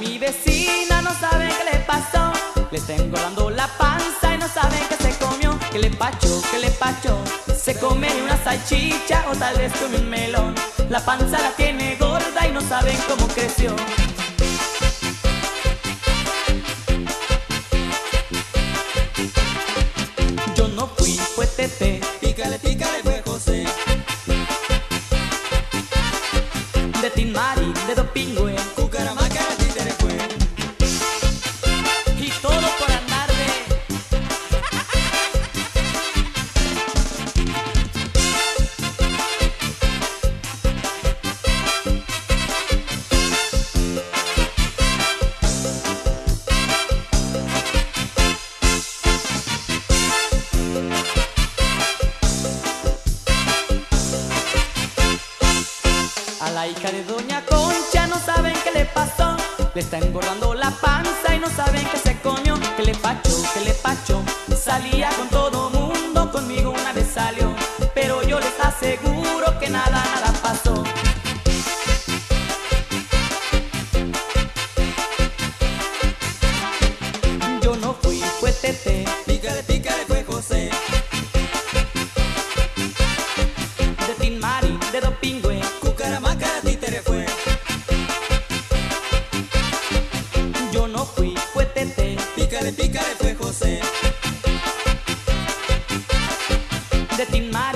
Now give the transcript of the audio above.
mi vecina, no saben qué le pasó. Le está engordando la panza y no saben qué se comió. ¿Qué le pacho? ¿Qué le pacho? Se come una salchicha o tal vez come un melón. La panza la tiene gorda y no saben cómo creció. Yo no fui, fue Tete. Pícale, pícale, fue José. De Tin Mari, de Do Pingüe, Cucaramaca, títere fue. y todo por andar de... A la hija de Doña Concha no saben qué le pasó. Le está engordando la panza y no saben qué se comió. ¿Qué le pacho? ¿Qué le pacho? Salía con todo mundo, conmigo una vez salió. Pero yo les aseguro que nada, nada pasó. Yo no fui, fue Tete. Pícale, pícale, fue José. De Tin Mari, de Do Pingüe, Cucaramaca, títere fue. yo no fui, fue Tete. Pícale, pícale, fue José. De Tin Mari.